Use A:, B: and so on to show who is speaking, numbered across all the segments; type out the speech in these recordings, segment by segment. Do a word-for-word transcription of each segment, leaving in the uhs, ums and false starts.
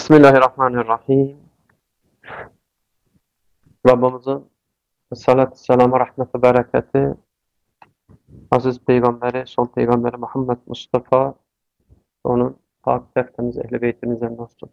A: Bismillahirrahmanirrahim. Rabbimizin salat, selamı, rahmeti, bereketi, aziz peygamberi, son peygamberi Muhammed Mustafa, onun pak tertemiz ehl-i beytimizden olsun.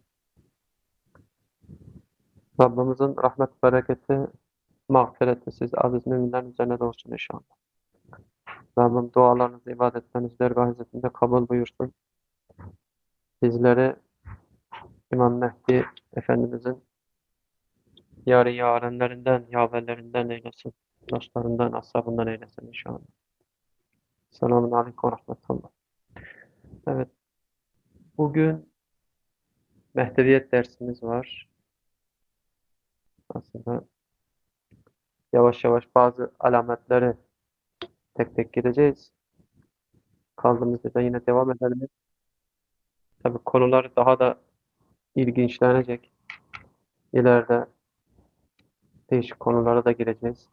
A: Rabbimizin rahmet, bereketi, mağfireti siz aziz müminlerin üzerine de olsun inşallah. Rabbim dualarınızı, ibadetlerinizi dergâh hizmetinde kabul buyursun. Bizleri İmam Mehdi Efendimizin yâri yârenlerinden, yaverlerinden eylesin. Dostlarından, ashabından eylesin inşallah. Selamun aleyküm ve rahmetullah. Evet, bugün Mehdeviyet dersimiz var. Aslında yavaş yavaş bazı alametleri tek tek gireceğiz. Kaldığımız yerden yine devam edelim. Tabii konular daha da ilginçlenecek. İleride değişik konulara da gireceğiz.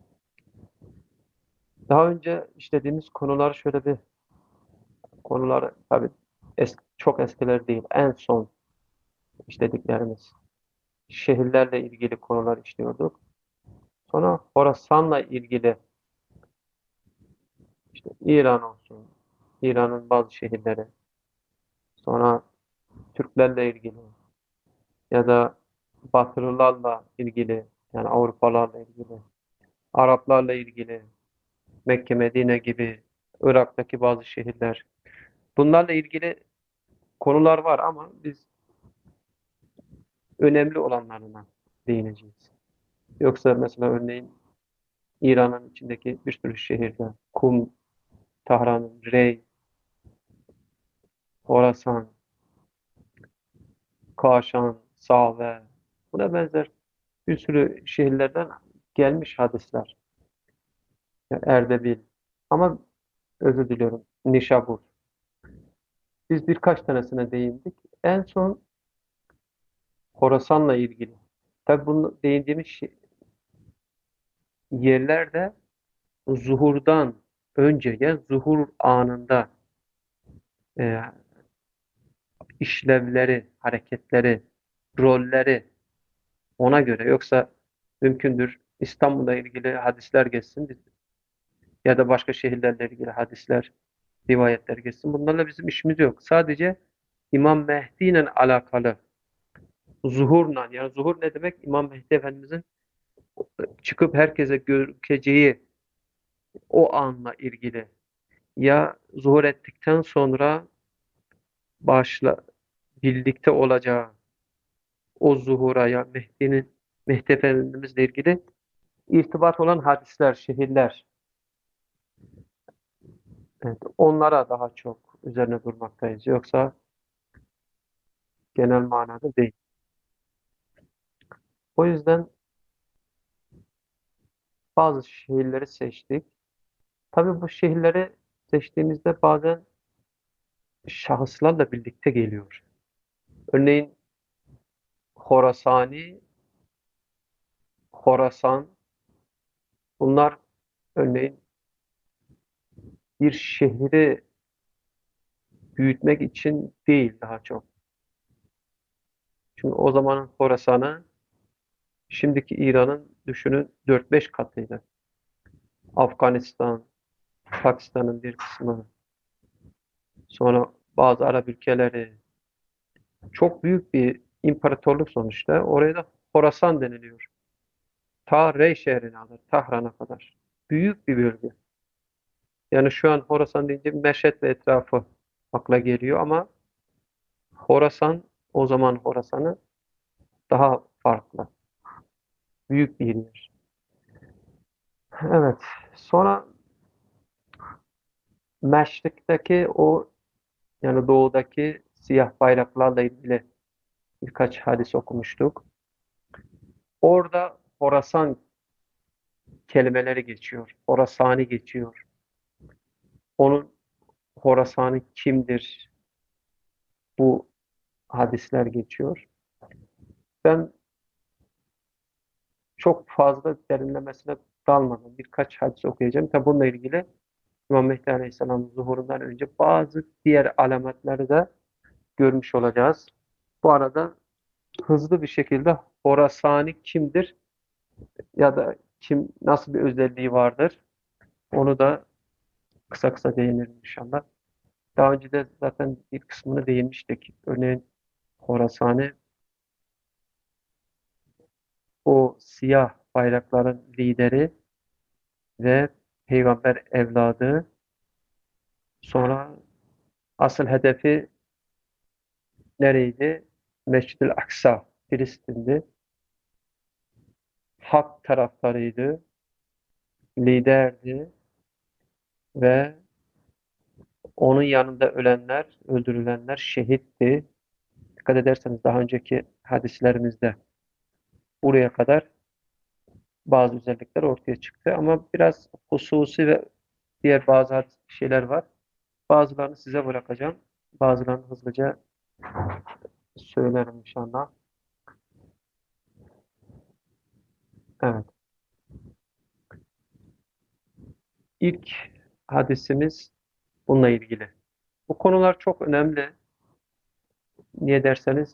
A: Daha önce işlediğimiz konular şöyle bir konular tabii es, çok eskiler değil. En son işlediklerimiz. Şehirlerle ilgili konular işliyorduk. Sonra Horasan'la ilgili işte İran olsun, İran'ın bazı şehirleri, sonra Türklerle ilgili ya da Batılılarla ilgili, yani Avrupalarla ilgili, Araplarla ilgili, Mekke, Medine gibi, Irak'taki bazı şehirler. Bunlarla ilgili konular var ama biz önemli olanlarına değineceğiz. Yoksa mesela örneğin İran'ın içindeki bir sürü şehirler, Kum, Tahran, Rey, Horasan, Kaşan, Save, buna benzer bir sürü şehirlerden gelmiş hadisler. Yani Erdebil, ama özür diliyorum, Nişabur. Biz birkaç tanesine değindik. En son Horasan'la ilgili. Tabii bunu değindiğimiz şey, yerlerde zuhurdan önce, ya zuhur anında e, işlevleri, hareketleri, rolleri ona göre. Yoksa mümkündür İstanbul'la ilgili hadisler geçsin biz, ya da başka şehirlerle ilgili hadisler, rivayetler geçsin. Bunlarla bizim işimiz yok. Sadece İmam Mehdi ile alakalı zuhurla, yani zuhur ne demek? İmam Mehdi Efendimizin çıkıp herkese görükeceği o anla ilgili. Ya zuhur ettikten sonra başla birlikte olacağı o zuhura, ya Mehdi'nin Mehdi Efendimizle ilgili irtibat olan hadisler, şehirler. Evet, onlara daha çok üzerine durmaktayız. Yoksa genel manada değil. O yüzden bazı şehirleri seçtik. Tabii bu şehirleri seçtiğimizde bazen şahıslarla birlikte geliyor. Örneğin Horasani, Horasan, bunlar örneğin bir şehri büyütmek için değil daha çok. Çünkü o zamanın Horasan'ı şimdiki İran'ın düşünün dört beş katıydı. Afganistan, Pakistan'ın bir kısmı, sonra bazı Arap ülkeleri, çok büyük bir imparatorluk sonuçta. Oraya da Horasan deniliyor. Ta Rey şehrine kadar, Tahran'a kadar. Büyük bir bölge. Yani şu an Horasan deyince Meşhed ve etrafı akla geliyor ama Horasan, o zaman Horasan'ı daha farklı. Büyük bir yer. Evet. Sonra Meşrik'teki o, yani doğudaki siyah bayraklarla ilgili birkaç hadis okumuştuk. Orada Horasan kelimeleri geçiyor. Horasani geçiyor. Onun Horasan'ı kimdir? Bu hadisler geçiyor. Ben çok fazla derinlemesine dalmadım. Birkaç hadis okuyacağım. Tabi bununla ilgili İmam Mehdi Aleyhisselam'ın zuhurundan önce bazı diğer alametleri de görmüş olacağız. Bu arada hızlı bir şekilde Horasani kimdir ya da kim nasıl bir özelliği vardır onu da kısa kısa değinirim inşallah. Daha önce de zaten bir kısmını değinmiştik. Örneğin Horasani o siyah bayrakların lideri ve peygamber evladı. Sonra asıl hedefi nereydi? Mescid-i Aksa, Filistin'di. Hak taraftarıydı, liderdi ve onun yanında ölenler, öldürülenler şehitti. Dikkat ederseniz daha önceki hadislerimizde buraya kadar bazı özellikler ortaya çıktı. Ama biraz hususi ve diğer bazı hadis- şeyler var. Bazılarını size bırakacağım. Bazılarını hızlıca söylerim inşallah. Evet. İlk hadisimiz bununla ilgili. Bu konular çok önemli. Niye derseniz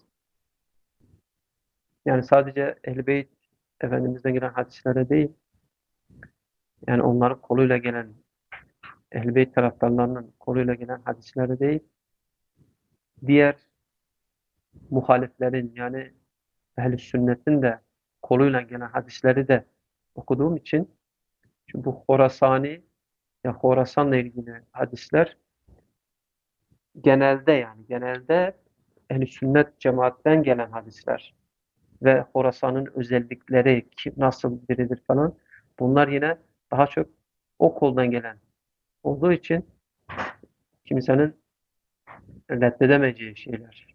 A: yani sadece Ehl-i Beyt Efendimiz'den gelen hadislere değil, yani onların koluyla gelen Ehl-i Beyt taraftarlarının koluyla gelen hadislere değil, diğer muhaliflerin yani ehl-i sünnetin de koluyla gelen hadisleri de okuduğum için çünkü bu Horasani ya Horasan'la ilgili hadisler genelde yani genelde ehl-i sünnet cemaatten gelen hadisler ve Horasan'ın özellikleri kim, nasıl biridir falan bunlar yine daha çok o koldan gelen olduğu için kimsenin reddedemeyeceği şeyler.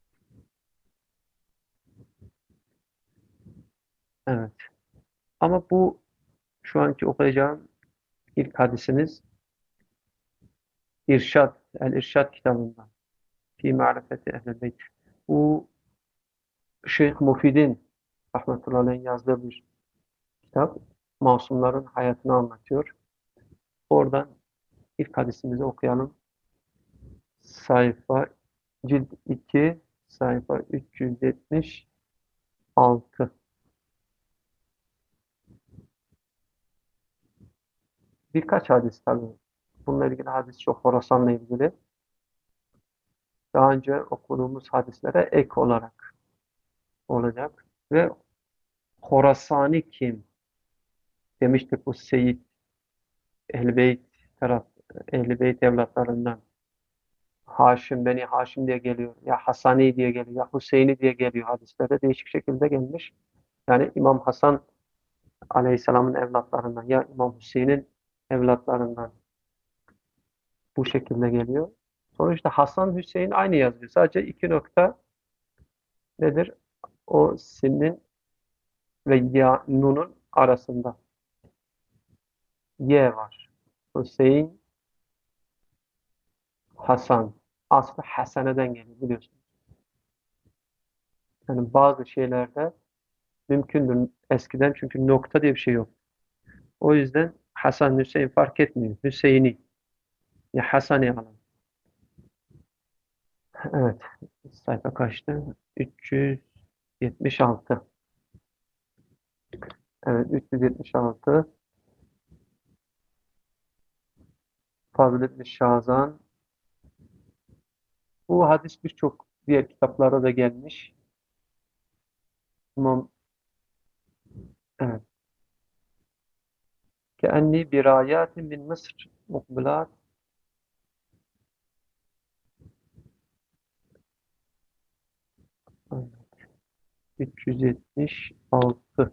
A: Evet. Ama bu şu anki okuyacağım ilk hadisimiz İrşad, El-İrşad kitabından. Fi Ma'rifeti Ehl-i Beyt. Bu Şeyh Mufid'in rahmetullahi aleyh yazdığı bir kitap. Masumların hayatını anlatıyor. Oradan ilk hadisimizi okuyalım. Sayfa cilt iki sayfa üç yüz yetmiş altı. Birkaç hadis tabii. Bununla ilgili hadis çok Horasan'la ilgili. Daha önce okuduğumuz hadislere ek olarak olacak. Ve Horasani kim? Demiştik bu Seyyid Ehl-i Beyt taraf Ehl-i Beyt evlatlarından. Haşim, Beni Haşim diye geliyor. Ya Hasani diye geliyor. Ya Hüseyin'i diye geliyor hadislerde. Değişik şekilde gelmiş. Yani İmam Hasan Aleyhisselam'ın evlatlarından ya İmam Hüseyin'in evlatlarından bu şekilde geliyor. Sonuçta Hasan Hüseyin aynı yazıyor. Sadece iki nokta nedir? O sinin ve ya nunun arasında Y var. Hüseyin, Hasan. Aslı Hasane'den geliyor biliyorsunuz. Yani bazı şeylerde mümkündür eskiden çünkü nokta diye bir şey yok. O yüzden Hasan, Hüseyin fark etmiyor. Hüseyin'i ya Hasan'ı alalım. Evet. Sayfa kaçtı? üç yüz yetmiş altı. Evet, üç yüz yetmiş altı. Faziletli Şazan. Bu hadis birçok diğer kitaplarda da gelmiş. İmam, evet. Keenni birayatin min Mısır mukbilat. üç yüz yetmiş altı.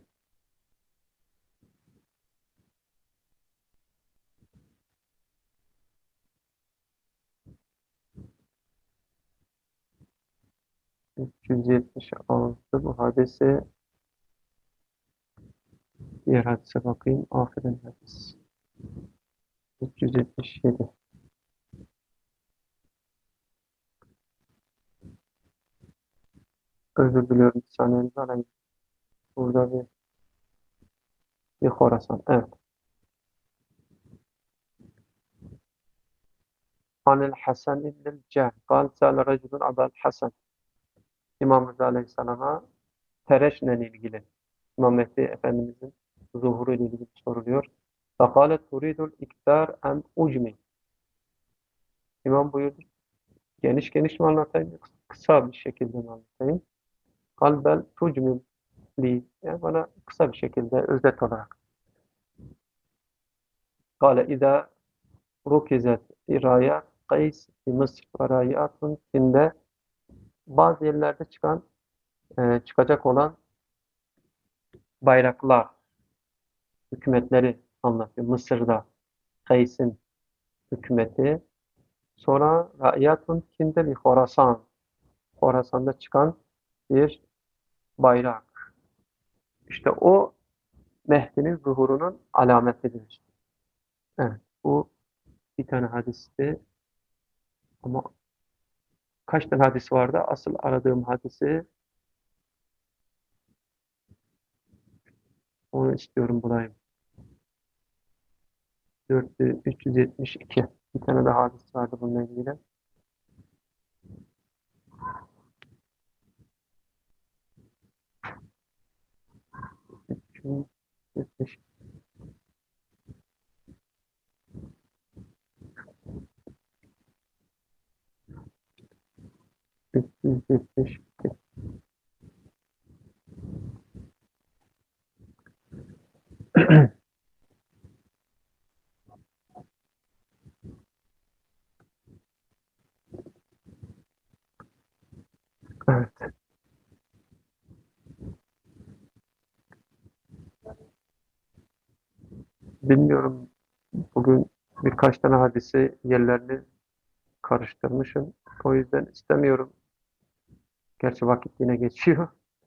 A: üç yüz yetmiş altı bu hadise diğer hadise bakayım. Aferin hadis. üç yüz yetmiş yedi. Özür diliyorum. Bir saniyenizi alayım. Burada bir, bir Horasan. Evet. Anil Hasan ibn Ceh. قال سأل رجل أبا الحسن İmam Rıza Aleyhisselam'a tereşle ilgili, İmam Mehdi Efendimizin zuhuru ile ilgili soruluyor. فَقَالَتْ تُرِيدُ الْاِكْتَارِ اَنْ اُجْمِ İmam buyurdu. Geniş geniş mi anlatayım? Kısa bir şekilde mi anlatayım? قَالْ بَلْ تُجْمِلْ li. Yani bana kısa bir şekilde özet olarak. قَالَ اِذَا رُكِزَتْ اِرَايَاتْ قَيْسِ Mısır ve rayatun Çin'de bazı yerlerde çıkan e, çıkacak olan bayraklar, hükümetleri anlatıyor. Mısır'da Kays'in hükümeti. Sonra Ra'yatun Çin'de bir Horasan. Horasan'da çıkan bir bayrak. İşte o Mehdi'nin zuhurunun alametidir. Evet, bu bir tane hadisti ama kaç tane hadis vardı? Asıl aradığım hadisi onu istiyorum bulayım. dört bin üç yüz yetmiş iki. Bir tane daha hadis vardı bununla ilgili. üç yüz yetmiş. üç yüz yetmiş iki. Evet. Bilmiyorum. Bugün birkaç tane hadisi yerlerini karıştırmışım. O yüzden istemiyorum. Gerçi vakit yine geçiyor.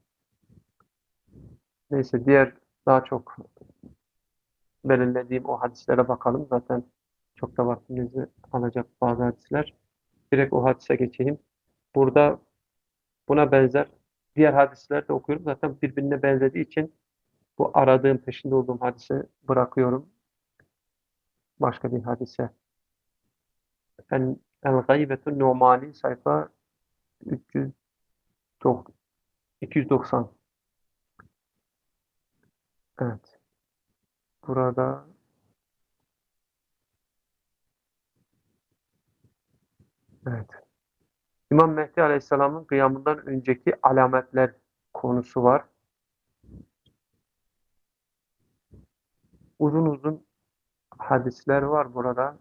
A: Neyse diğer daha çok belirlediğim o hadislere bakalım. Zaten çok da vaktimizi alacak bazı hadisler. Direkt o hadise geçeyim. Burada buna benzer diğer hadisler de okuyorum. Zaten birbirine benzediği için bu aradığım, peşinde olduğum hadise bırakıyorum. Başka bir hadise. El, El Gaybetun Numani sayfa üç yüz iki yüz doksan. Evet. Burada evet. İmam Mehdi Aleyhisselam'ın kıyamından önceki alametler konusu var. Uzun uzun hadisler var burada.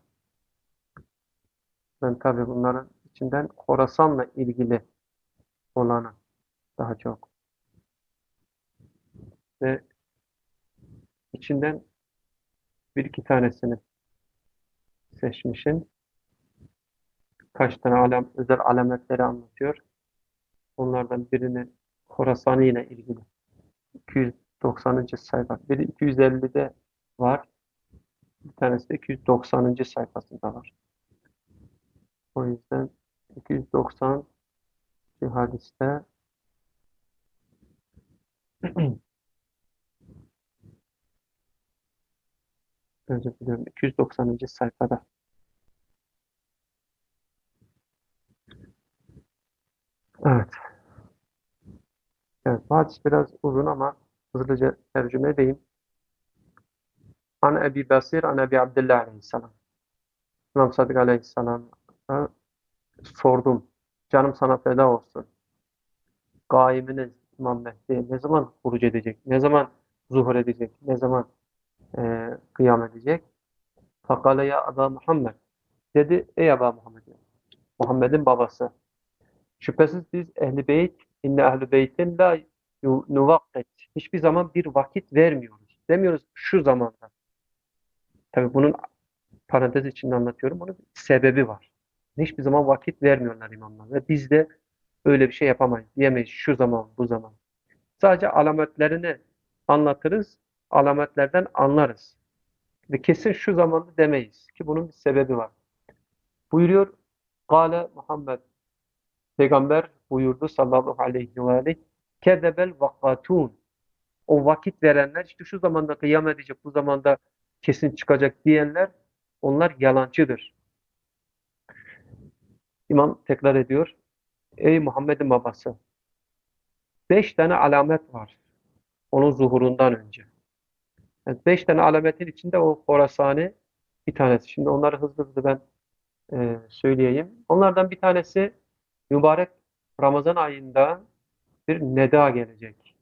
A: Ben tabii bunların içinden Horasan'la ilgili olanı daha çok ve içinden bir iki tanesini seçmişim. Kaç tane alam, özel alametleri anlatıyor. Onlardan birini Horasan'ı yine ilgili. iki yüz doksanıncı sayfa. Biri iki yüz ellide var. Bir tanesi de iki yüz doksanıncı sayfasında var. O yüzden iki yüz doksan bir hadiste özür diliyorum. iki yüz doksanıncı sayfada. Evet. Evet. Bu hadis biraz uzun ama hızlıca tercüme edeyim. An Ebi Basir, an Ebi Abdullah Aleyhisselam. İmam Sadık Aleyhisselam'a sordum. Canım sana feda olsun. Gaiminiz İmam Mehdi ne zaman huruc edecek? Ne zaman zuhur edecek? Ne zaman e, kıyam edecek? Fakale ya Aba Muhammed. Dedi ey Aba Muhammed. Muhammed'in babası. Şüphesiz biz Ehl-i Beyt, inne Ehl-i Beytin la yu- nuvakket. Hiçbir zaman bir vakit vermiyoruz. Demiyoruz şu zamanda. Tabii bunun parantez içinde anlatıyorum. Bunun sebebi var. Hiçbir zaman vakit vermiyorlar imamlar. Ve biz de öyle bir şey yapamayız. Diyemeyiz şu zaman, bu zaman. Sadece alametlerini anlatırız. Alametlerden anlarız. Ve kesin şu zamanda demeyiz. Ki bunun bir sebebi var. Buyuruyor. Kale Muhammed. Peygamber buyurdu sallallahu aleyhi ve aleyh. Kezebel vakatun. O vakit verenler işte şu zamanda kıyam edecek, bu zamanda kesin çıkacak diyenler onlar yalancıdır. İmam tekrar ediyor. Ey Muhammed'in babası. Beş tane alamet var onun zuhurundan önce. Yani beş tane alametin içinde o Horasani bir tanesi. Şimdi onları hızlı hızlı ben e, söyleyeyim. Onlardan bir tanesi mübarek Ramazan ayında bir neda gelecek.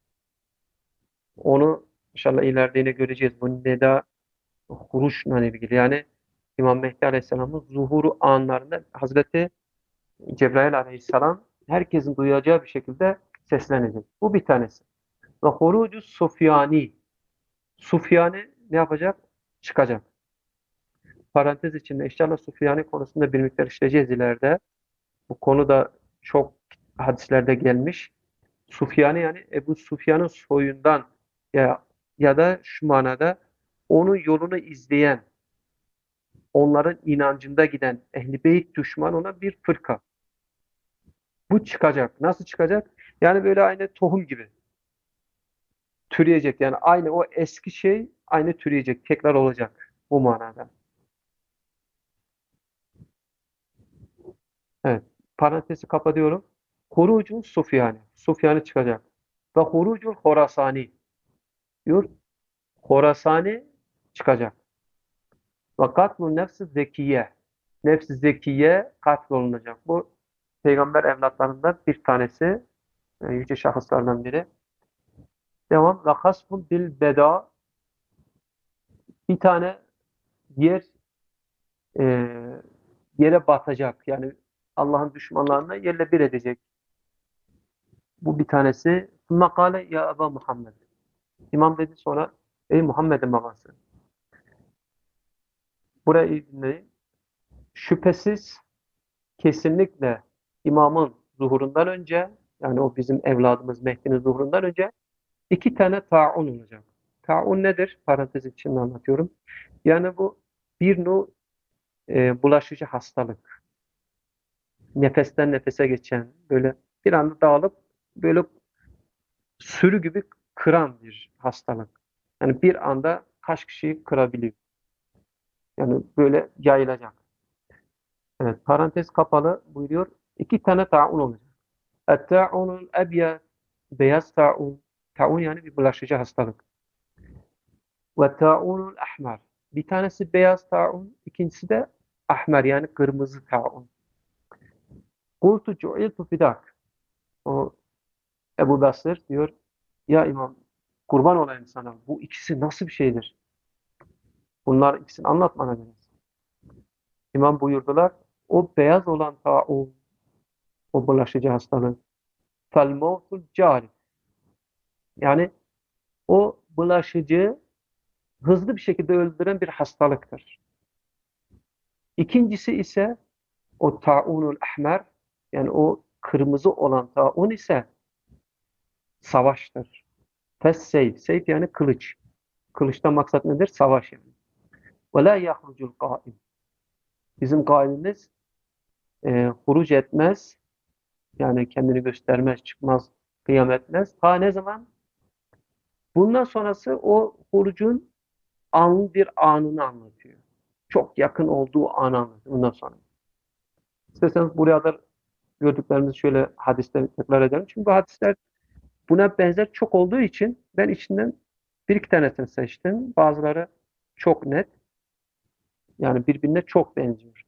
A: Onu inşallah ileride yine göreceğiz. Bu neda huruşla ilgili. Yani İmam Mehdi Aleyhisselam'ın zuhuru anlarında Hazreti Cebrail Aleyhisselam herkesin duyacağı bir şekilde seslenecek. Bu bir tanesi. Ve hurucu Sufyani. Sufyani ne yapacak? Çıkacak. Parantez içinde inşallah Sufyani konusunda bir miktar işleyeceğiz ileride. Bu konu da çok hadislerde gelmiş. Sufyani yani Ebu Sufyan'ın soyundan ya ya da şu manada onun yolunu izleyen, onların inancında giden Ehl-i Beyt düşman ona bir fırka. Bu çıkacak. Nasıl çıkacak? Yani böyle aynı tohum gibi türeyecek. Yani aynı o eski şey aynı türeyecek. Tekrar olacak bu manada. Evet. Parantezi kapatıyorum. Hurucun Sufyani. Sufyani çıkacak. Ve hurucul Horasani diyor. Horasani çıkacak. Ve katlun nefsi zekiye. Nefsi zekiye katlolunacak. Bu peygamber evlatlarından bir tanesi. e, Yüce şahıslardan biri. Devam. Ve hasbun bil beda. Bir tane yer e, yere batacak. Yani Allah'ın düşmanlarını yerle bir edecek. Bu bir tanesi. Makale ya Eba Muhammed. İmam dedi sonra ey Muhammed'in babası. Burayı iyi dinleyin. Şüphesiz kesinlikle imamın zuhurundan önce yani o bizim evladımız Mehdi'nin zuhurundan önce iki tane taun olacak. Taun nedir? Parantez içinde anlatıyorum. Yani bu bir nu e, bulaşıcı hastalık. Nefesten nefese geçen böyle bir anda dağılıp böyle sürü gibi kıran bir hastalık. Yani bir anda kaç kişiyi kırabiliyor. Yani böyle yayılacak. Evet, parantez kapalı buyuruyor. İki tane taun olacak. Et-ta'unul ebyad, beyaz taun. Taun yani bir bulaşıcı hastalık. Ve ta'unul ahmer. Bir tanesi beyaz taun, ikincisi de ahmer yani kırmızı taun. Kultu cu'iltu fidak. O Ebu Basır diyor, ya İmam kurban olayım sana. Bu ikisi nasıl bir şeydir? Bunlar ikisini anlat bana biraz. İmam buyurdular, o beyaz olan taun, o bulaşıcı hastalık. Fel mevtul cari. Yani o bulaşıcı hızlı bir şekilde öldüren bir hastalıktır. İkincisi ise o taunul ahmer yani o kırmızı olan taun ise savaştır. Fesseyf. Seyf yani kılıç. Kılıçtan maksat nedir? Savaş yani. Ve la yahrucul kaim. Bizim kaimimiz e, huruc etmez. Yani kendini göstermez, çıkmaz, kıyam etmez. Ta ne zaman? Bundan sonrası o hurucun an bir anını anlatıyor. Çok yakın olduğu anı anlatıyor. Bundan sonra. İsterseniz buraya da gördüklerimizi şöyle hadiste tekrar edelim. Çünkü bu hadisler buna benzer çok olduğu için ben içinden bir iki tanesini seçtim. Bazıları çok net. Yani birbirine çok benziyor.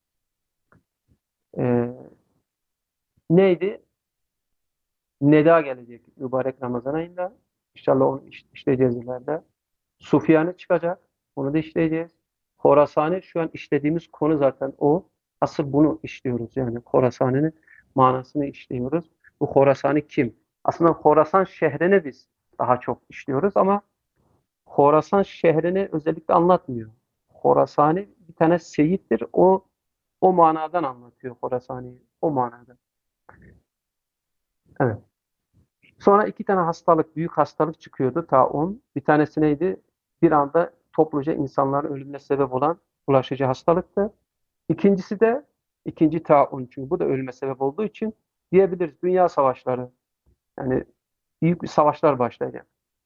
A: Ee, neydi? Neda gelecek mübarek Ramazan ayında. İnşallah onu iş- işleyeceğiz ileride. Sufyani çıkacak. Onu da işleyeceğiz. Horasani şu an işlediğimiz konu zaten o. Asıl bunu işliyoruz yani. Horasani'nin manasını işliyoruz. Bu Horasani kim? Aslında Horasan şehrini biz daha çok işliyoruz ama Horasan şehrini özellikle anlatmıyor. Horasani bir tane seyittir. O o manadan anlatıyor Horasani'yi. O manada. Evet. Sonra iki tane hastalık, büyük hastalık çıkıyordu. Taun. Bir tanesi neydi? Bir anda topluca insanların ölümüne sebep olan bulaşıcı hastalıktı. İkincisi de ikinci taun. Çünkü bu da ölüme sebep olduğu için diyebiliriz dünya savaşları. Yani büyük bir savaşlar başlayacak.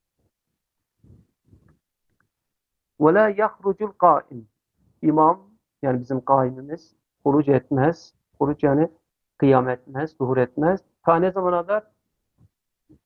A: وَلَا يَخْرُجُ الْقَائِمِ İmam yani bizim kaimimiz huruc etmez. Huruc yani kıyam etmez, zuhur etmez. Ta ne zamana kadar?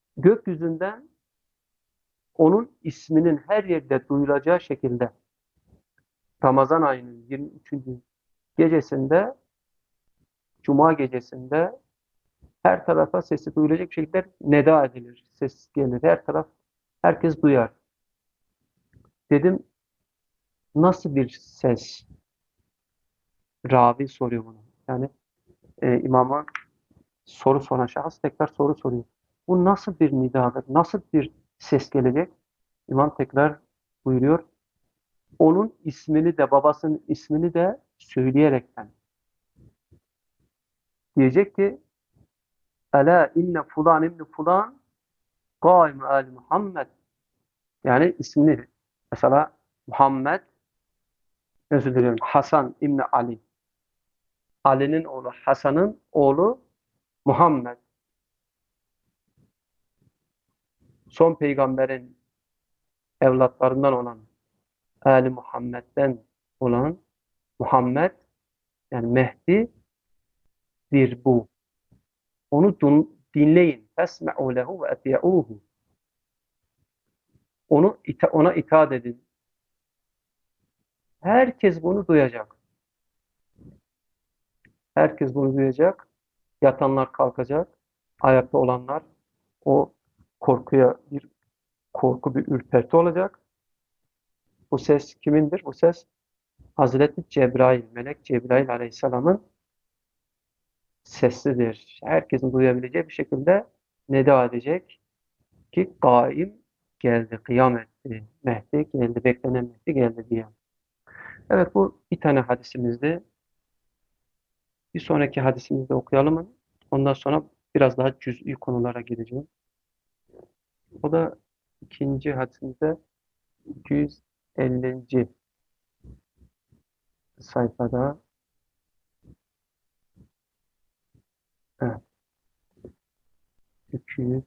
A: gökyüzünden onun isminin her yerde duyulacağı şekilde Ramazan ayının yirmi üçüncü gecesinde, Cuma gecesinde her tarafa sesi duyulacak şekilde neda edilir. Ses gelir. Her taraf, herkes duyar. Dedim nasıl bir ses? Ravi soruyor bunu. Yani e, imama soru soran şahıs tekrar soru soruyor. Bu nasıl bir nidadır? Nasıl bir ses gelecek? İmam tekrar buyuruyor. Onun ismini de babasının ismini de söyleyerekten. Diyecek ki Ela inne fulan ibn fulan Kaim Ali Muhammed. Yani ismini mesela Muhammed, özür diliyorum, Hasan İbni Ali. Ali'nin oğlu Hasan'ın oğlu Muhammed. Son peygamberin evlatlarından olan Ali Muhammed'den olan Muhammed yani Mehdi'dir bu. Onu dinleyin. Fesme'u lehu ve eti'uhu. Onu ita ona itaat edin. Herkes bunu duyacak. Herkes bunu duyacak. Yatanlar kalkacak. Ayakta olanlar o korkuya bir korku, bir ürperti olacak. Bu ses kimindir? Bu ses Hazreti Cebrail, Melek Cebrail Aleyhisselam'ın sesidir. Herkesin duyabileceği bir şekilde nida edecek ki gaim geldi, kıyam etti. Mehdi geldi, beklenen Mehdi geldi diye. Evet, bu bir tane hadisimizdi. Bir sonraki hadisimizde okuyalım mı? Ondan sonra biraz daha cüz'i konulara gireceğim. O da ikinci hadisimizde iki yüz ellinci sayfada. Evet, iki yüz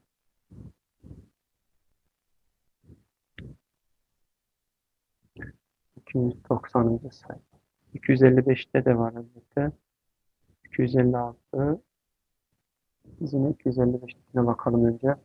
A: iki yüz doksanıncı sayfa. iki yüz elli beşte de var elbette. iki yüz elli altı. Biz yine iki yüz elli beştekine bakalım önce.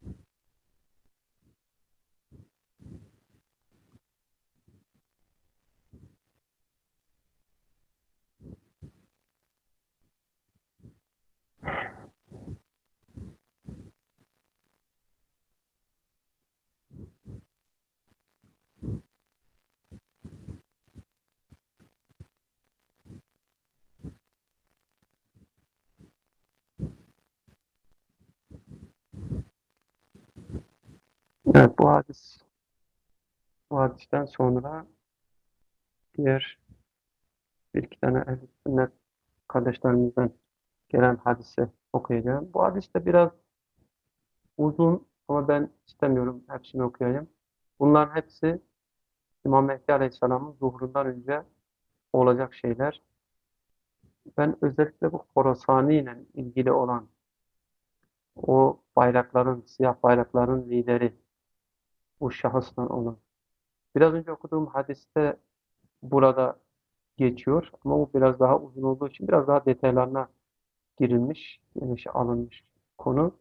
A: Evet, bu hadis bu hadisten sonra diğer bir iki tane ehl-i sünnet kardeşlerimizden gelen hadisi okuyacağım. Bu hadis de biraz uzun ama ben istemiyorum hepsini okuyayım. Bunların hepsi İmam Mehdi Aleyhisselam'ın zuhurundan önce olacak şeyler. Ben özellikle bu Horasani ile ilgili olan o bayrakların, siyah bayrakların lideri, bu şahıstan olan. Biraz önce okuduğum hadiste burada geçiyor ama o biraz daha uzun olduğu için biraz daha detaylarına girilmiş, geniş alınmış konu.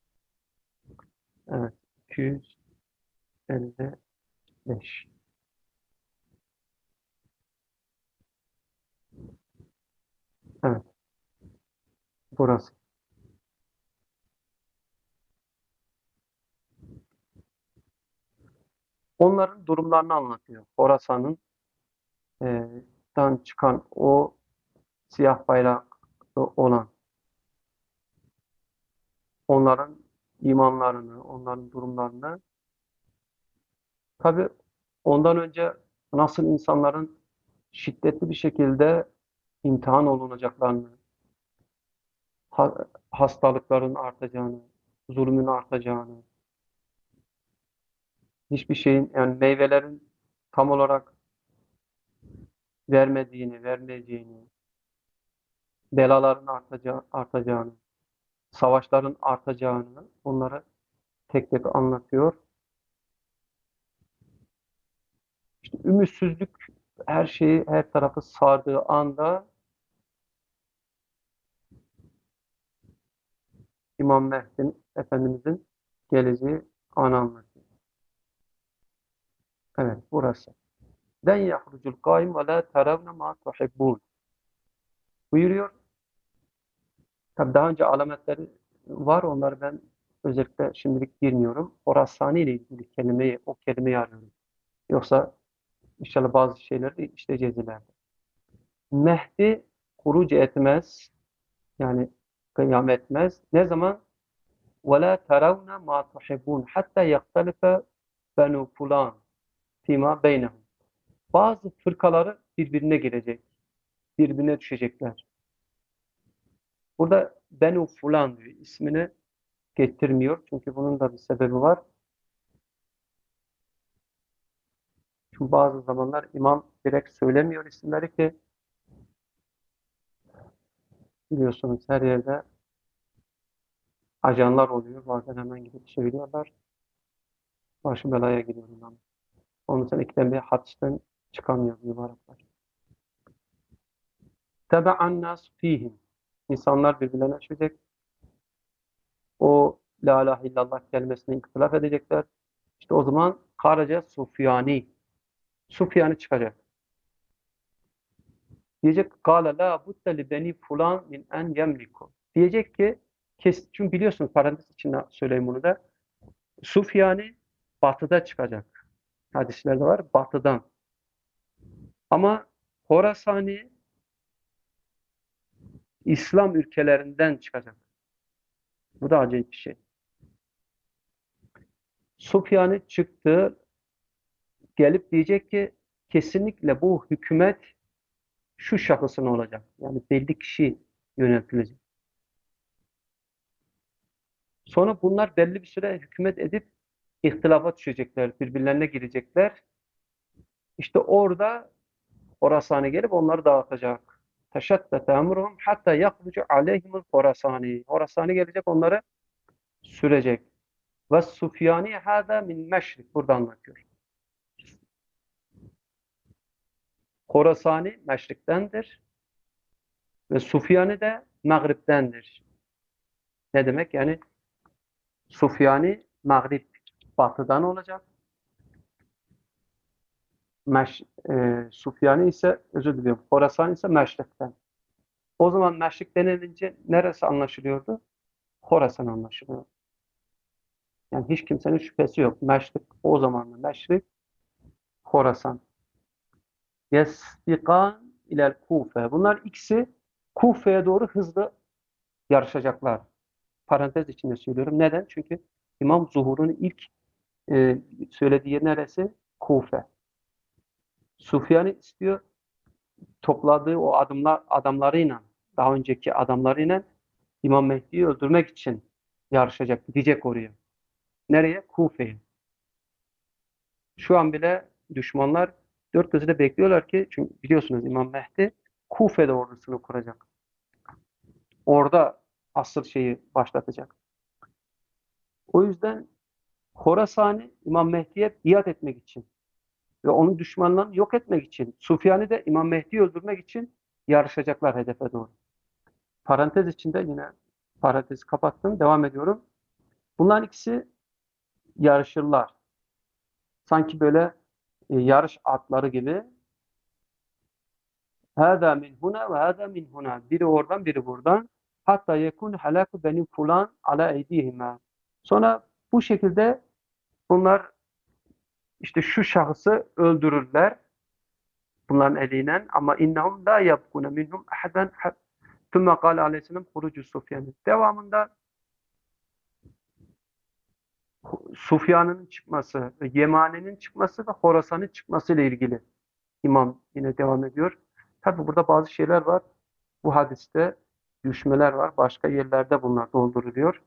A: Evet, iki yüz elli beş. Evet, burası. Onların durumlarını anlatıyor. Horasan'ın e, dan çıkan o siyah bayraklı olan onların imanlarını, onların durumlarını, tabii ondan önce nasıl insanların şiddetli bir şekilde imtihan olunacaklarını, ha- hastalıkların artacağını, zulmün artacağını, hiçbir şeyin yani meyvelerin tam olarak vermediğini, vermeyeceğini, belaların artacağı, artacağını, savaşların artacağını onları tek tek anlatıyor. İşte ümitsizlik her şeyi, her tarafı sardığı anda İmam Mehdi Efendimizin geleceği ana anlatıyor. Evet, burası. Den yahrucul kaim ve la teravne ma tuhibbun buyuruyor. Tabi daha önce alametleri var. Onları ben özellikle şimdilik girmiyorum. Horasani ile ilgili kelimeyi, o kelimeyi arıyorum. Yoksa inşallah bazı şeyleri de işleyeceğiz ileride. Mehdi kuruc etmez. Yani kıyam etmez. Ne zaman? وَلَا تَرَوْنَ مَا تُحِبُّونَ حَتَّى يَخْتَلِفَ بَنُوا فُلَانٍ فِيمَا بَيْنَهُمْ. Bazı fırkaları birbirine girecek. Birbirine düşecekler. Burada Benu Fulan diyor. İsmini getirmiyor. Çünkü bunun da bir sebebi var. Çünkü bazı zamanlar imam direkt söylemiyor isimleri ki biliyorsunuz her yerde ajanlar oluyor. Bazen hemen gidip söylüyorlar. Başı belaya giriyor imam. Onun için ikiden bir hadisten çıkamıyor mübarekler. Tebe'an nas fihim. İnsanlar birbirlerine düşecek. O la ilahe illallah kelimesine ihtilaf edecekler. İşte o zaman Karaca Sufyani. Sufyani çıkacak. Diyecek kâle la budde li beni fulan min en yemliku. Diyecek ki kes, çünkü biliyorsunuz parantez içinde söyleyeyim bunu da. Sufyani batıda çıkacak. Hadislerde var batıdan. Ama Horasani İslam ülkelerinden çıkacak. Bu da acayip bir şey. Sufyani çıktı, gelip diyecek ki kesinlikle bu hükümet şu şahısın olacak. Yani belli kişi yönetilecek. Sonra bunlar belli bir süre hükümet edip ihtilafa düşecekler, birbirlerine girecekler. İşte orada Horasani gelip onları dağıtacak. Teşettete emruhum hatta yakrucu aleyhimul Horasani. Horasani gelecek onları sürecek. Ve Sufyani hâzâ min meşrik. Burada anlatıyor. Horasani meşriktendir ve Sufyani de Mağrib'dendir. Ne demek? Yani Sufyani Mağrib batıdan olacak. Meş, e, Sufyani ise özür diliyorum. Horasani ise Meşrik'ten. O zaman Meşrik denilince neresi anlaşılıyordu? Horasan anlaşılıyor. Yani hiç kimsenin şüphesi yok. Meşrik o zamanlı Meşrik Horasan. Yesbikan ilel Kufe. Bunlar ikisi Kufe'ye doğru hızlı yarışacaklar. Parantez içinde söylüyorum. Neden? Çünkü İmam Zuhur'un ilk e, söylediği yer neresi? Kufe. Sufyan'ı istiyor. Topladığı o adımlar adamlarıyla, daha önceki adamlarıyla İmam Mehdi'yi öldürmek için yarışacak. Gidecek oraya. Nereye? Kufe'ye. Şu an bile düşmanlar dört gözle bekliyorlar ki, çünkü biliyorsunuz İmam Mehdi Kufe'de ordusunu kuracak. Orada asıl şeyi başlatacak. O yüzden Horasani İmam Mehdi'ye biat etmek için ve onun düşmanlarını yok etmek için, Sufyan'ı da İmam Mehdi'yi öldürmek için yarışacaklar hedefe doğru. Parantez içinde yine parantezi kapattım, devam ediyorum. Bunların ikisi yarışırlar. Sanki böyle e, yarış atları gibi. Hâzâ min huna ve hâzâ min huna. Biri oradan, biri buradan. Hatta yekun halâku benim fulan ala eydihime. Sonra bu şekilde bunlar işte şu şahsı öldürürler. Bunların eliyle ama innahum la yabkuna minhum ahadan thumma qala aleyhisselam hurucu Sufyan. Devamında Sufyan'ın çıkması, Yemani'nin çıkması ve Horasan'ın çıkması ile ilgili İmam yine devam ediyor. Tabi burada bazı şeyler var. Bu hadiste düşmeler var. Başka yerlerde bunlar dolduruluyor.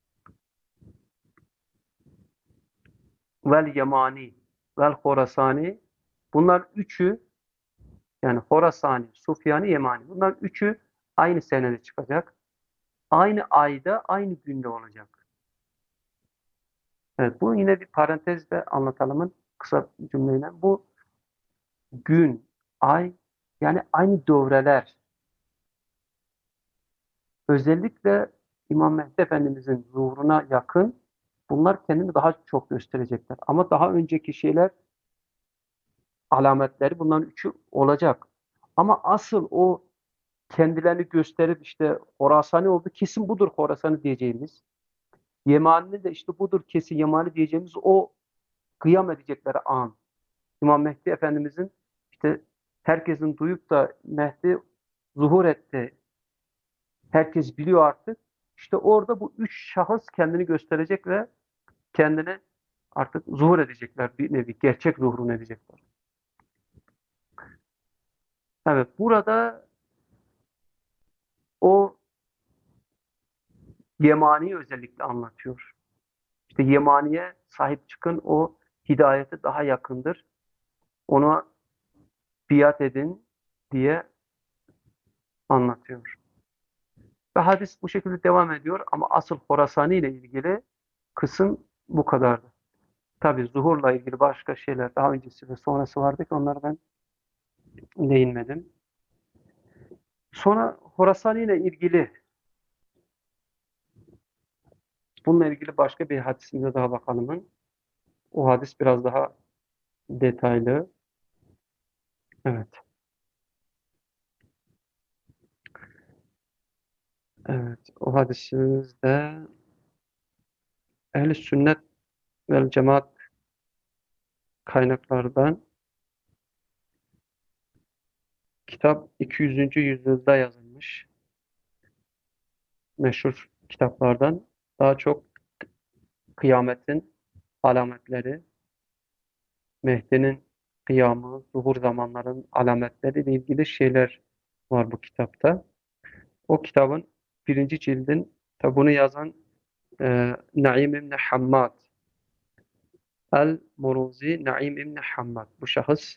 A: Vel Yemani, vel Horasani. Bunlar üçü, yani Horasani, Sufyani, Yemani. Bunlar üçü aynı senede çıkacak. Aynı ayda, aynı günde olacak. Evet, bu yine bir parantezle anlatalımın kısa cümleyle. Bu gün, ay, yani aynı dövreler. Özellikle İmam Mehdi Efendimizin zuhuruna yakın Bunlar kendini daha çok gösterecekler. Ama daha önceki şeyler, alametleri bunların üçü olacak. Ama asıl o kendilerini gösterip işte Horasani oldu, kesin budur Horasani diyeceğimiz. Yemani de işte budur kesin Yemani diyeceğimiz o kıyam edecekleri an. İmam Mehdi Efendimizin işte herkesin duyup da Mehdi zuhur etti. Herkes biliyor artık. İşte orada bu üç şahıs kendini gösterecek ve kendini artık zuhur edecekler. Bir nevi gerçek zuhurunu edecekler. Evet, burada o Yemani özellikle anlatıyor. İşte Yemani'ye sahip çıkın, o hidayete daha yakındır. Ona biat edin diye anlatıyor. Ve hadis bu şekilde devam ediyor ama asıl Horasani ile ilgili kısım bu kadardı. Tabi zuhurla ilgili başka şeyler daha öncesi ve sonrası vardı ki onlara ben değinmedim. Sonra Horasani ile ilgili bununla ilgili başka bir hadisimize daha bakalım. O hadis biraz daha detaylı. Evet. Evet. O hadisimizde Ehl-i Sünnet vel Cemaat kaynaklardan kitap iki yüzüncü yüzyılda yazılmış meşhur kitaplardan daha çok kıyametin alametleri, Mehdi'nin kıyamı, zuhur zamanların alametleri ile ilgili şeyler var bu kitapta. O kitabın birinci cildin, tabi bunu yazan e, Naim İbni Hammad, El-Muruzi Naim İbni Hammad. Bu şahıs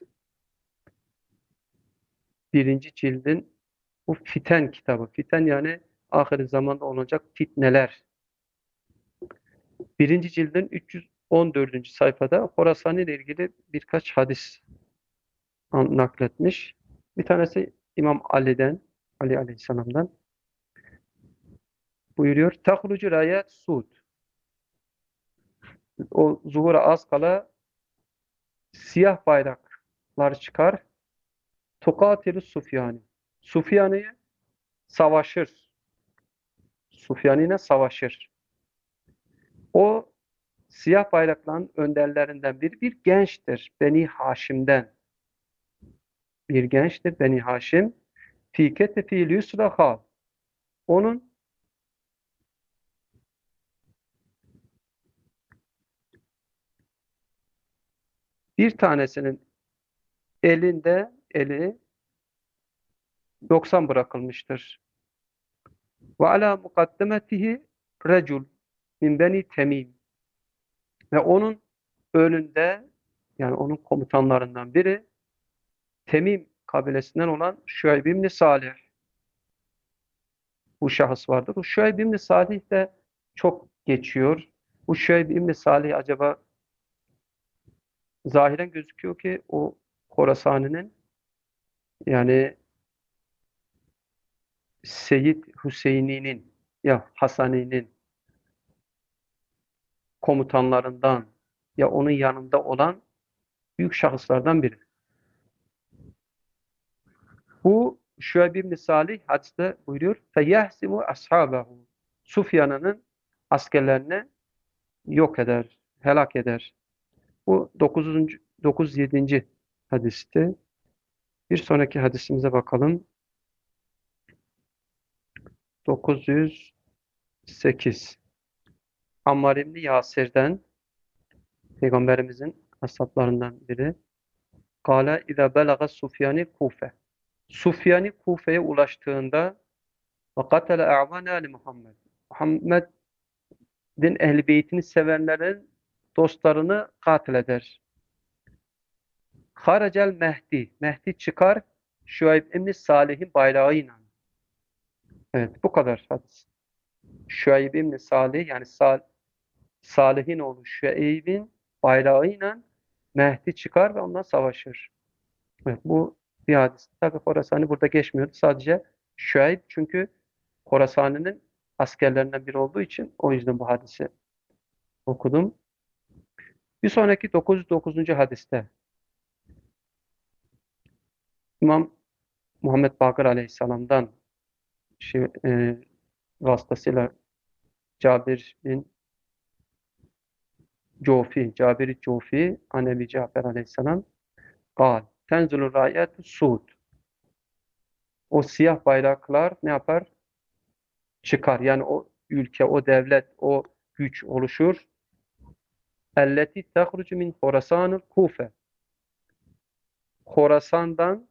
A: birinci cildin bu Fiten kitabı. Fiten yani ahir zamanda olacak fitneler. Birinci cildin üç yüz on dördüncü sayfada Horasani ile ilgili birkaç hadis an- nakletmiş. Bir tanesi İmam Ali'den, Ali Aleyhisselam'dan buyuruyor. Tahrucu rayet Sud. O zuhura az kala siyah bayraklar çıkar. Tukatilu Sufyani. Sufyani'ye savaşır. Sufyani'ne savaşır. O siyah bayrakların önderlerinden biri bir gençtir. Beni Haşim'den. Bir gençtir Beni Haşim. Fikete fiil yusra. Onun bir tanesinin elinde eli yoksan bırakılmıştır. Ve ala mukaddemetihi recul min beni Temim. Ve onun önünde yani onun komutanlarından biri Temim kabilesinden olan Şuayb ibn Salih. Bu şahıs vardır. Bu Şuayb ibn Salih de çok geçiyor. Bu Şuayb ibn Salih acaba zahiren gözüküyor ki o Horasani'nin yani Seyyid Hüseyin'in ya Hasani'nin komutanlarından ya onun yanında olan büyük şahıslardan biri. Bu Şuayb ibn Salih hadiste buyuruyor. فَيَحْسِمُ أَصْحَابَهُ Sufyan'ın askerlerini yok eder, helak eder. Bu dokuzuncu dokuz yedinci hadisti. Bir sonraki hadisimize bakalım. dokuz yüz sekiz. Ammar ibn Yasir'den Peygamberimizin ashablarından biri. Kâle izâ belagha Sufyani Kufe. Sufyani Kufe'ye ulaştığında ve katale a'vâne ali Muhammed. Muhammed'in ehl-i beytini sevenlerin dostlarını katil eder. Haracel Mehdi. Mehdi çıkar Şuayb ibn Salih'in bayrağıyla. Evet, bu kadar hadis. Şuayb ibn Salih yani Sal Salih'in oğlu Şuayb'in bayrağıyla Mehdi çıkar ve ondan savaşır. Evet, bu bir hadis. Tabi Horasani burada geçmiyordu. Sadece Şuayb çünkü Horasani'nin askerlerinden biri olduğu için o yüzden bu hadisi okudum. Bir sonraki dokuz yüz dokuzuncu hadiste İmam Muhammed Bakır Aleyhisselam'dan şey, e, vasıtasıyla Cabir bin Cofi, Cabir Cofi, Anevi Cafer Aleyhisselam Gal. Tenzulur rayet Suud. O siyah bayraklar ne yapar? Çıkar. Yani o ülke, o devlet, o güç oluşur. Elleti tehrucu min Horasan'ı Kufe. Horasan'dan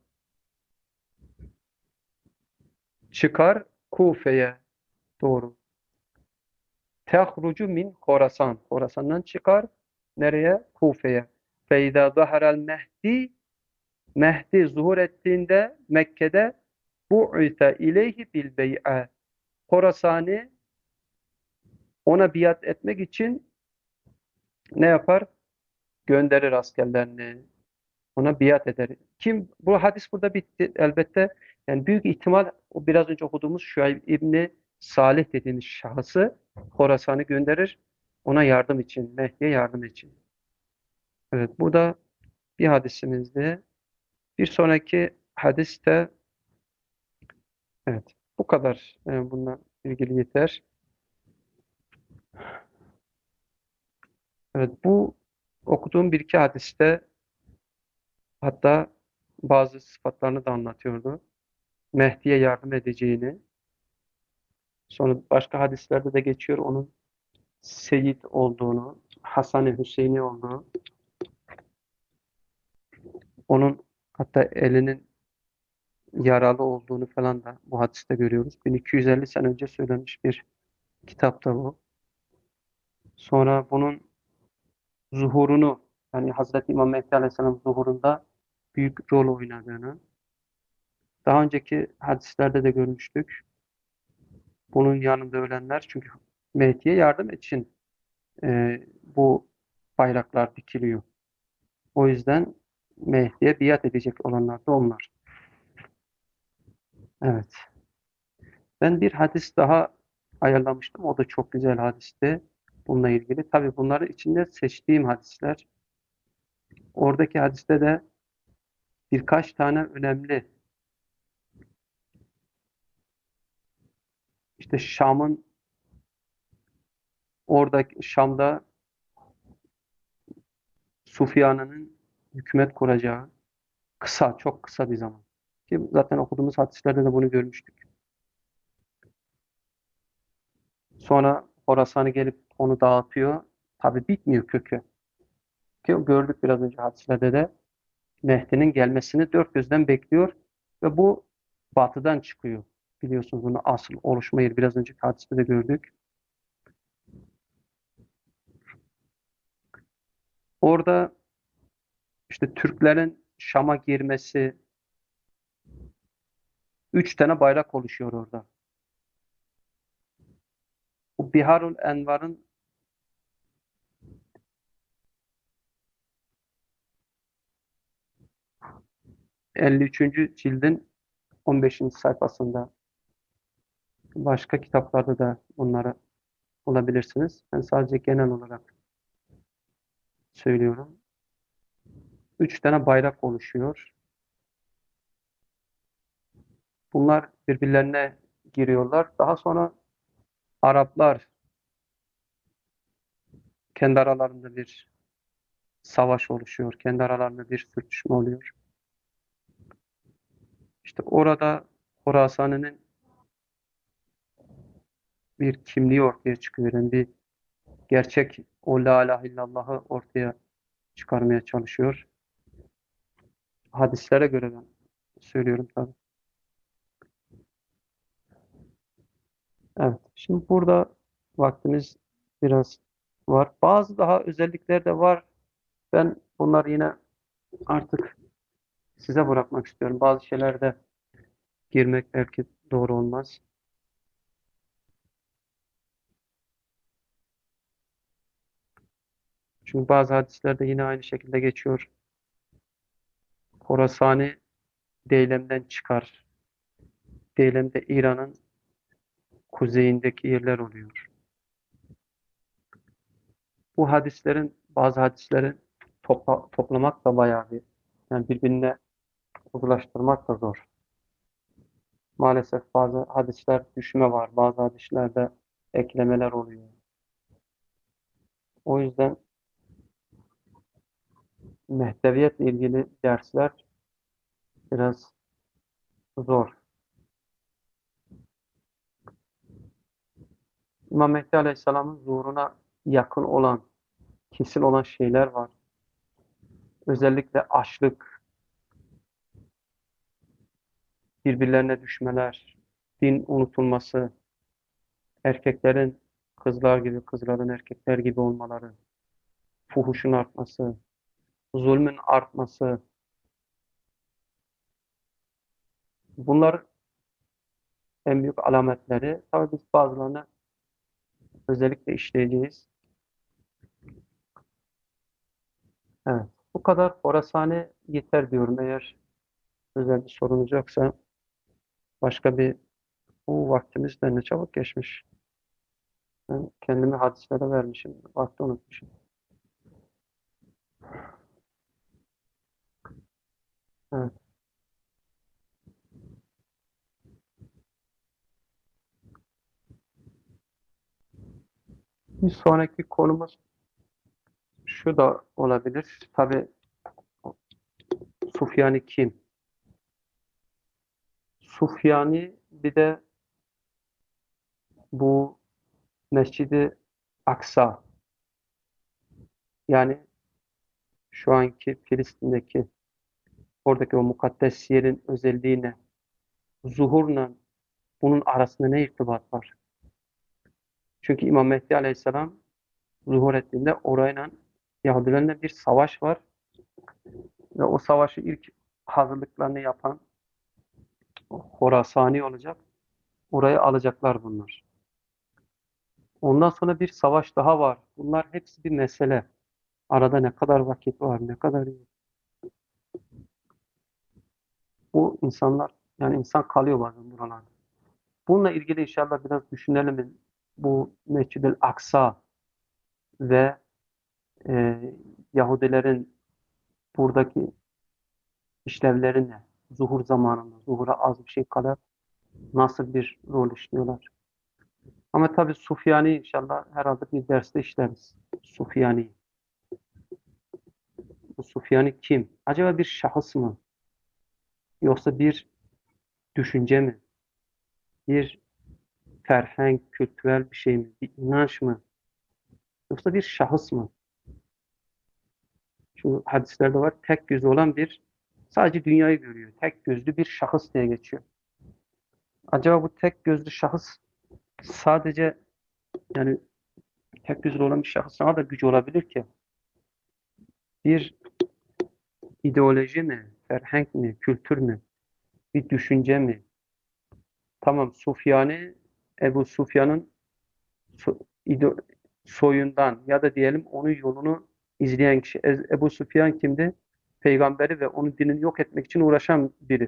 A: çıkar Kufe'ye doğru. Tehrucu min Horasan. Horasan'dan çıkar. Nereye? Kufe'ye. Feyda zaharel Mehdi. Mehdi zuhur ettiğinde Mekke'de bu'ite ileyhi bil bey'e. Horasan'ı ona biat etmek için ne yapar? Gönderir askerlerini. Ona biat eder. Kim? Bu hadis burada bitti. Elbette yani büyük ihtimal o biraz önce okuduğumuz Şuayb İbni Salih dediğimiz şahsı Horasan'ı gönderir. Ona yardım için, Mehdi'ye yardım için. Evet, bu da bir hadisimizdi. Bir sonraki hadiste evet, bu kadar. Yani bununla ilgili yeter. Evet, bu okuduğum bir iki hadiste hatta bazı sıfatlarını da anlatıyordu. Mehdi'ye yardım edeceğini, sonra başka hadislerde de geçiyor onun Seyyid olduğunu, Hasan-ı Hüseyin'i olduğunu, onun hatta elinin yaralı olduğunu falan da bu hadiste görüyoruz. bin iki yüz elli sene önce söylenmiş bir kitapta bu. Sonra bunun zuhurunu, yani Hazreti İmam Mehdi Aleyhisselam zuhurunda büyük rol oynadığını daha önceki hadislerde de görmüştük. Bunun yanında ölenler çünkü Mehdi'ye yardım için e, bu bayraklar dikiliyor. O yüzden Mehdi'ye biat edecek olanlar da onlar. Evet. Ben bir hadis daha ayarlamıştım. O da çok güzel hadisti. Bununla ilgili. Tabii bunları içinde seçtiğim hadisler. Oradaki hadiste de birkaç tane önemli işte Şam'ın oradaki Şam'da Sufyan'ın hükümet kuracağı kısa, çok kısa bir zaman. Ki zaten okuduğumuz hadislerde de bunu görmüştük. Sonra Horasan'ı gelip onu dağıtıyor. Tabii bitmiyor kökü. Ki gördük biraz önce hadislerde de Mehdi'nin gelmesini dört gözden bekliyor ve bu batıdan çıkıyor. Biliyorsunuz bunu asıl oluşma yeri biraz önceki hadiste de gördük. Orada işte Türklerin Şam'a girmesi, üç tane bayrak oluşuyor orada. Bu Biharul Envar'ın elli üçüncü cildin on beşinci sayfasında, başka kitaplarda da bunları bulabilirsiniz. Ben sadece genel olarak söylüyorum. Üç tane bayrak oluşuyor. Bunlar birbirlerine giriyorlar. Daha sonra Araplar kendi aralarında bir savaş oluşuyor. Kendi aralarında bir sürtüşme oluyor. İşte orada Horasan'ın bir kimliği ortaya çıkıyor. Yani bir gerçek o la ilahe illallah'ı ortaya çıkarmaya çalışıyor. Hadislere göre ben söylüyorum tabii. Evet. Şimdi burada vaktimiz biraz var. Bazı daha özellikler de var. Ben bunları yine artık size bırakmak istiyorum. Bazı şeylerde girmek belki doğru olmaz. Çünkü bazı hadislerde yine aynı şekilde geçiyor. Horasani Deylem'den çıkar. Deylem'de İran'ın kuzeyindeki yerler oluyor. Bu hadislerin, bazı hadisleri topla, toplamak da bayağı bir, yani birbirine ulaştırmak da zor. Maalesef bazı hadisler düşme var, bazı hadislerde eklemeler oluyor. O yüzden mehdeviyetle ilgili dersler biraz zor. İmam Mehdi Aleyhisselam'ın zuhuruna yakın olan, kesin olan şeyler var. Özellikle açlık, birbirlerine düşmeler, din unutulması, erkeklerin kızlar gibi, kızların erkekler gibi olmaları, fuhuşun artması, zulmün artması, bunlar en büyük alametleri. Tabii biz bazılarını özellikle işleyeceğiz. Evet. Bu kadar Horasani yeter diyorum. Eğer özel bir sorunuz yoksa başka bir, bu vaktimiz de ne çabuk geçmiş. Ben kendimi hadislere vermişim. Vakti unutmuşum. Evet. Bir sonraki konumuz şu da olabilir. Tabii Sufyani kim? Sufyani bir de bu Mescid-i Aksa, yani şu anki Filistin'deki oradaki o mukaddes yerin özelliğine, zuhurla bunun arasında ne irtibat var? Çünkü İmam Mehdi Aleyhisselam zuhur ettiğinde orayla Yahudilerle bir savaş var ve o savaşı ilk hazırlıklarını yapan Horasani olacak. Orayı alacaklar bunlar. Ondan sonra bir savaş daha var. Bunlar hepsi bir mesele. Arada ne kadar vakit var, ne kadar iyi. Bu insanlar, yani insan kalıyor bazen buralarda. Bununla ilgili inşallah biraz düşünelim. Bu Mescid-i Aksa ve e, Yahudilerin buradaki işlevleri ne? Zuhur zamanında, zuhura az bir şey kala nasıl bir rol işliyorlar? Ama tabii Sufyani inşallah herhalde bir derste işleriz. Sufyani. Bu Sufyani kim? Acaba bir şahıs mı? Yoksa bir düşünce mi? Bir ferhenk, kültürel bir şey mi? Bir inanç mı? Yoksa bir şahıs mı? Şu hadislerde var, tek gözü olan bir, sadece dünyayı görüyor. Tek gözlü bir şahıs diye geçiyor. Acaba bu tek gözlü şahıs sadece, yani tek gözlü olan bir şahıs ne kadar gücü olabilir ki? Bir ideoloji mi? Ferhenk mi? Kültür mü? Bir düşünce mi? Tamam, Sufyani, Ebu Sufyan'ın so- ide- soyundan ya da diyelim onun yolunu izleyen kişi. E- Ebu Sufyan kimdi? Peygamberi ve onun dinini yok etmek için uğraşan biri.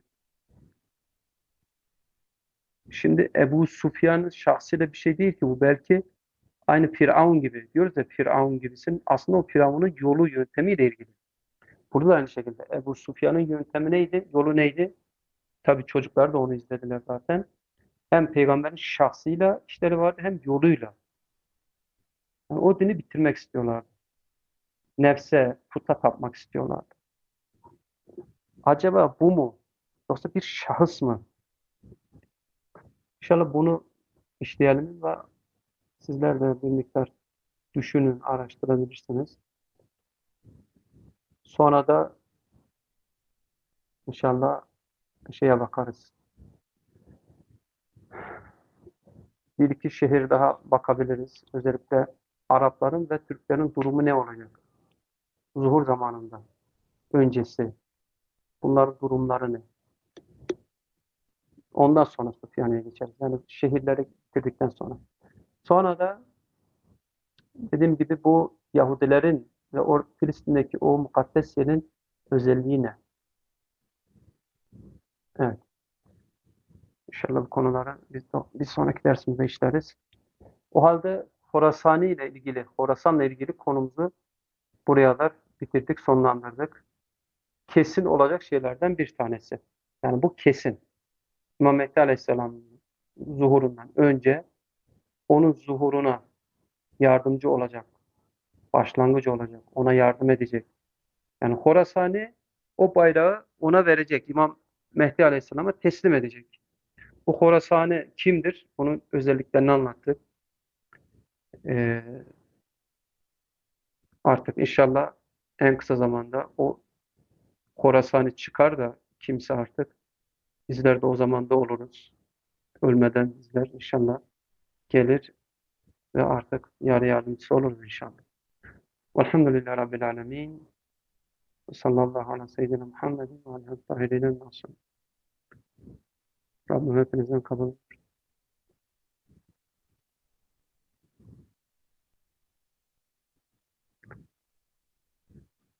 A: Şimdi Ebu Sufyan'ın şahsıyla bir şey değil ki bu. Belki aynı Firavun gibi. Diyoruz ya, Firavun gibisin. Aslında o Firavun'un yolu, yöntemiyle ilgili. Burada da aynı şekilde Ebu Sufyan'ın yöntemi neydi? Yolu neydi? Tabii çocuklar da onu izlediler zaten. Hem peygamberin şahsıyla işleri vardı, hem yoluyla. Yani o dini bitirmek istiyorlardı. Nefse, puta tapmak istiyorlardı. Acaba bu mu? Yoksa bir şahıs mı? İnşallah bunu işleyelim ve sizler de bir miktar düşünün, araştırabilirsiniz. Sonra da inşallah şeye bakarız. Bir iki şehir daha bakabiliriz. Özellikle Arapların ve Türklerin durumu ne olacak? Zuhur zamanında, öncesi. Bunların durumları ne? Ondan sonra Süfyan'a geçeriz. Yani şehirleri bitirdikten sonra. Sonra da dediğim gibi bu Yahudilerin ve o Filistin'deki o mukaddes yerin özelliği ne? Evet. İnşallah bu konuları biz de, bir sonraki dersimizde işleriz. O halde Horasani ile ilgili, Horasan'la ilgili konumuzu buraya kadar bitirdik, sonlandırdık. Kesin olacak şeylerden bir tanesi. Yani bu kesin. İmam Mehdi Aleyhisselam'ın zuhurundan önce onun zuhuruna yardımcı olacak, başlangıç olacak, ona yardım edecek. Yani Horasani o bayrağı ona verecek, İmam Mehdi Aleyhisselam'a teslim edecek. Bu Horasani kimdir? Onun özelliklerini anlattık. Ee, artık inşallah en kısa zamanda o Horasani çıkar da kimse artık bizler de o zaman da oluruz. Ölmeden bizler inşallah gelir ve artık yarı yardımcısı oluruz inşallah. Velhamdülillahi Rabbil Alemin. Sallallahu ala seyyidina Muhammedin ve aleyhi ve sellem. Rabbim hepinizden kabul